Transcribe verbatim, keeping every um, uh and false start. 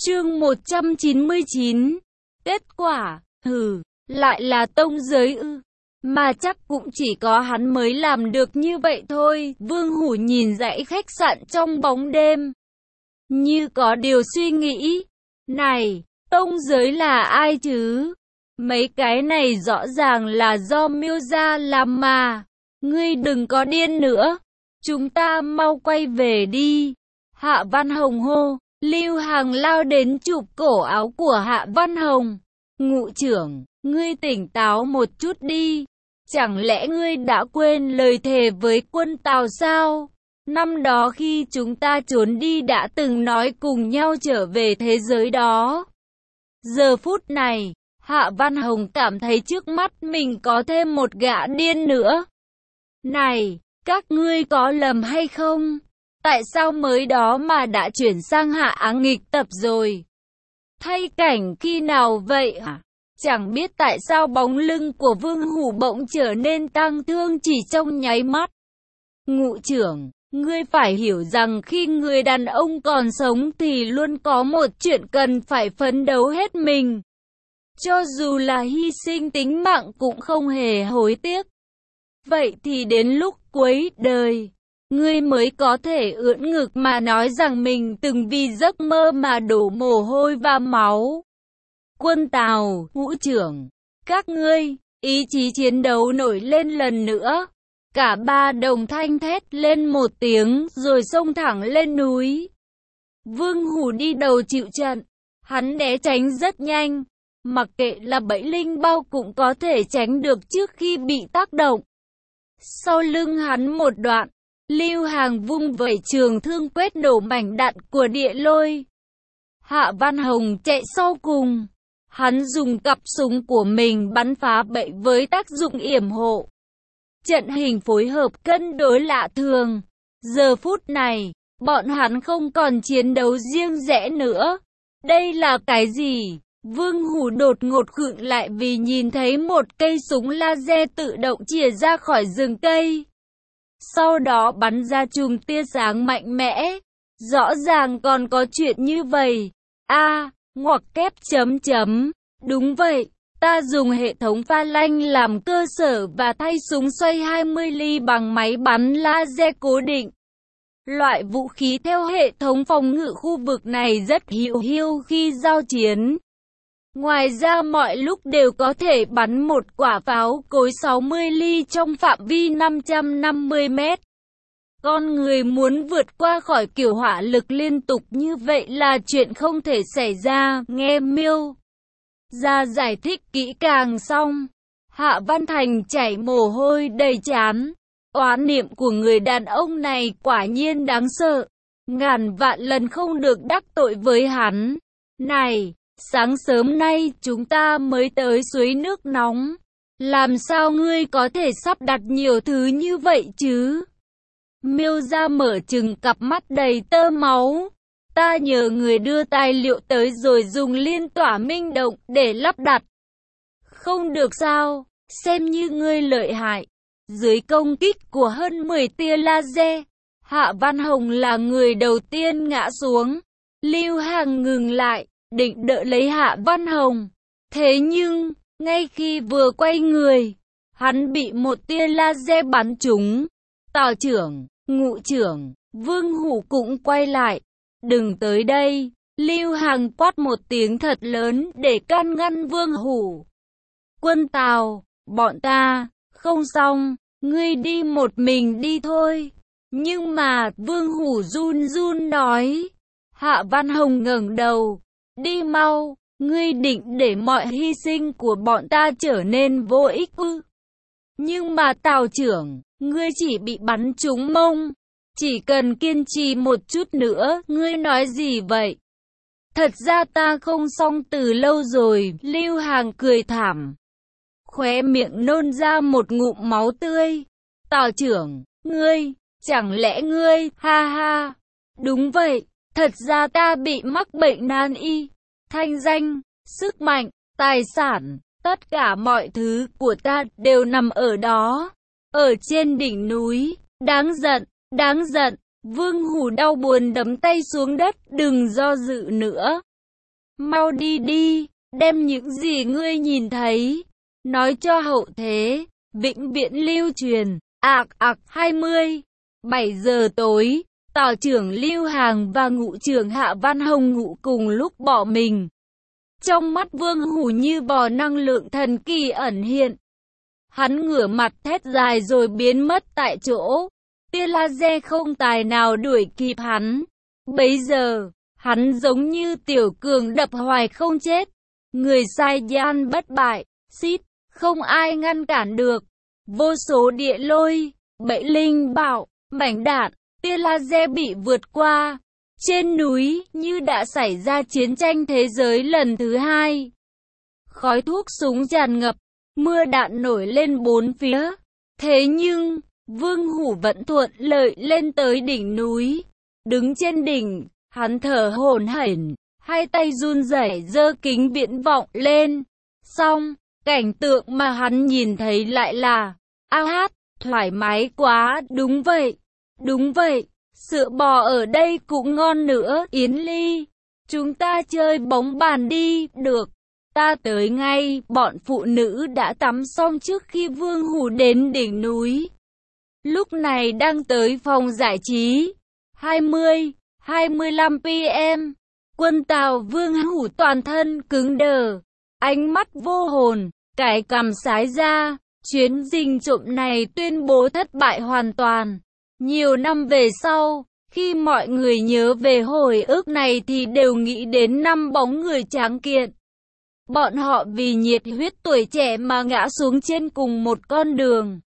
Chương một trăm chín mươi chín. Kết quả, hừ, lại là tông giới ư? Mà chắc cũng chỉ có hắn mới làm được như vậy thôi. Vương Hủ nhìn dãy khách sạn trong bóng đêm, như có điều suy nghĩ. Này, tông giới là ai chứ? Mấy cái này rõ ràng là do Miêu gia làm mà. Ngươi đừng có điên nữa. Chúng ta mau quay về đi. Hạ Văn Hồng hô. Lưu Hằng lao đến chụp cổ áo của Hạ Văn Hồng. Ngụ trưởng, ngươi tỉnh táo một chút đi. Chẳng lẽ ngươi đã quên lời thề với quân Tào sao? Năm đó khi chúng ta trốn đi đã từng nói cùng nhau trở về thế giới đó. Giờ phút này, Hạ Văn Hồng cảm thấy trước mắt mình có thêm một gã điên nữa. Này, các ngươi có lầm hay không? Tại sao mới đó mà đã chuyển sang hạ áng nghịch tập rồi? Thay cảnh khi nào vậy hả? Chẳng biết tại sao bóng lưng của Vương Hủ bỗng trở nên tang thương chỉ trong nháy mắt. Ngụ trưởng, ngươi phải hiểu rằng khi người đàn ông còn sống thì luôn có một chuyện cần phải phấn đấu hết mình. Cho dù là hy sinh tính mạng cũng không hề hối tiếc. Vậy thì đến lúc cuối đời, ngươi mới có thể ưỡn ngực mà nói rằng mình từng vì giấc mơ mà đổ mồ hôi và máu. Quân Tào, Ngũ trưởng, các ngươi, ý chí chiến đấu nổi lên lần nữa. Cả ba đồng thanh thét lên một tiếng rồi xông thẳng lên núi. Vương Hủ đi đầu chịu trận, hắn né tránh rất nhanh. Mặc kệ là bẫy linh bao cũng có thể tránh được trước khi bị tác động. Sau lưng hắn một đoạn, Lưu Hằng vung vẩy trường thương quét nổ mảnh đạn của địa lôi. Hạ Văn Hồng chạy sau cùng. Hắn dùng cặp súng của mình bắn phá bẫy với tác dụng yểm hộ. Trận hình phối hợp cân đối lạ thường. Giờ phút này, bọn hắn không còn chiến đấu riêng rẽ nữa. Đây là cái gì? Vương Hủ đột ngột khựng lại vì nhìn thấy một cây súng laser tự động chìa ra khỏi rừng cây. Sau đó bắn ra chùm tia sáng mạnh mẽ. Rõ ràng còn có chuyện như vậy. A, à, ngoặc kép chấm chấm. Đúng vậy, ta dùng hệ thống pha lanh làm cơ sở và thay súng xoay hai mươi ly bằng máy bắn laser cố định. Loại vũ khí theo hệ thống phòng ngự khu vực này rất hữu hiệu khi giao chiến. Ngoài ra mọi lúc đều có thể bắn một quả pháo cối sáu mươi ly trong phạm vi năm trăm năm mươi mét. Con người muốn vượt qua khỏi kiểu hỏa lực liên tục như vậy là chuyện không thể xảy ra, nghe Miêu ra giải thích kỹ càng xong. Hạ Văn Thành chảy mồ hôi đầy trán. Oán niệm của người đàn ông này quả nhiên đáng sợ. Ngàn vạn lần không được đắc tội với hắn. Này, sáng sớm nay chúng ta mới tới suối nước nóng. Làm sao ngươi có thể sắp đặt nhiều thứ như vậy chứ? Miêu ra mở trừng cặp mắt đầy tơ máu. Ta nhờ người đưa tài liệu tới rồi dùng liên tỏa minh động để lắp đặt. Không được sao, xem như ngươi lợi hại. Dưới công kích của hơn mười tia laser, Hạ Văn Hồng là người đầu tiên ngã xuống. Lưu Hằng ngừng lại, định đỡ lấy Hạ Văn Hồng. Thế nhưng, ngay khi vừa quay người, hắn bị một tia laser bắn trúng. Tào trưởng, Ngụ trưởng, Vương Hủ cũng quay lại. Đừng tới đây, Lưu Hằng quát một tiếng thật lớn để can ngăn Vương Hủ. Quân Tào, bọn ta, không xong, ngươi đi một mình đi thôi. Nhưng mà, Vương Hủ run run nói. Hạ Văn Hồng ngẩng đầu, đi mau, ngươi định để mọi hy sinh của bọn ta trở nên vô ích ư? Nhưng mà Tào trưởng, ngươi chỉ bị bắn trúng mông. Chỉ cần kiên trì một chút nữa, ngươi nói gì vậy? Thật ra ta không xong từ lâu rồi, Lưu Hằng cười thảm. Khóe miệng nôn ra một ngụm máu tươi. Tào trưởng, ngươi, chẳng lẽ ngươi, ha ha. Đúng vậy, thật ra ta bị mắc bệnh nan y. Thanh danh, sức mạnh, tài sản, tất cả mọi thứ của ta đều nằm ở đó. Ở trên đỉnh núi, đáng giận. Đáng giận, Vương Hủ đau buồn đấm tay xuống đất, đừng do dự nữa. Mau đi đi, đem những gì ngươi nhìn thấy, nói cho hậu thế, vĩnh viễn lưu truyền. Ạc ạc hai mươi, bảy giờ tối, tào trưởng Lưu Hàng và ngũ trưởng Hạ Văn Hồng Ngũ cùng lúc bỏ mình. Trong mắt Vương Hủ như bò năng lượng thần kỳ ẩn hiện. Hắn ngửa mặt thét dài rồi biến mất tại chỗ. Tia laser không tài nào đuổi kịp hắn. Bấy giờ, hắn giống như tiểu cường đập hoài không chết. Người sai gian bất bại, xít, không ai ngăn cản được. Vô số địa lôi, bẫy linh bảo, mảnh đạn, tia laser bị vượt qua. Trên núi như đã xảy ra chiến tranh thế giới lần thứ hai. Khói thuốc súng tràn ngập, mưa đạn nổi lên bốn phía. Thế nhưng, Vương Hủ vẫn thuận lợi lên tới đỉnh núi. Đứng trên đỉnh, hắn thở hổn hển, hai tay run rẩy giơ kính viễn vọng lên. Xong, cảnh tượng mà hắn nhìn thấy lại là, a hát, thoải mái quá, đúng vậy, đúng vậy, sữa bò ở đây cũng ngon nữa, Yến Ly. Chúng ta chơi bóng bàn đi, được, ta tới ngay. Bọn phụ nữ đã tắm xong trước khi Vương Hủ đến đỉnh núi. Lúc này đang tới phòng giải trí. hai mươi, hai mươi lăm pi em. Quân Tào Vương Hủ toàn thân cứng đờ, ánh mắt vô hồn, cái cằm sái ra. Chuyến dình trộm này tuyên bố thất bại hoàn toàn. Nhiều năm về sau, khi mọi người nhớ về hồi ức này thì đều nghĩ đến năm bóng người tráng kiện. Bọn họ vì nhiệt huyết tuổi trẻ mà ngã xuống trên cùng một con đường.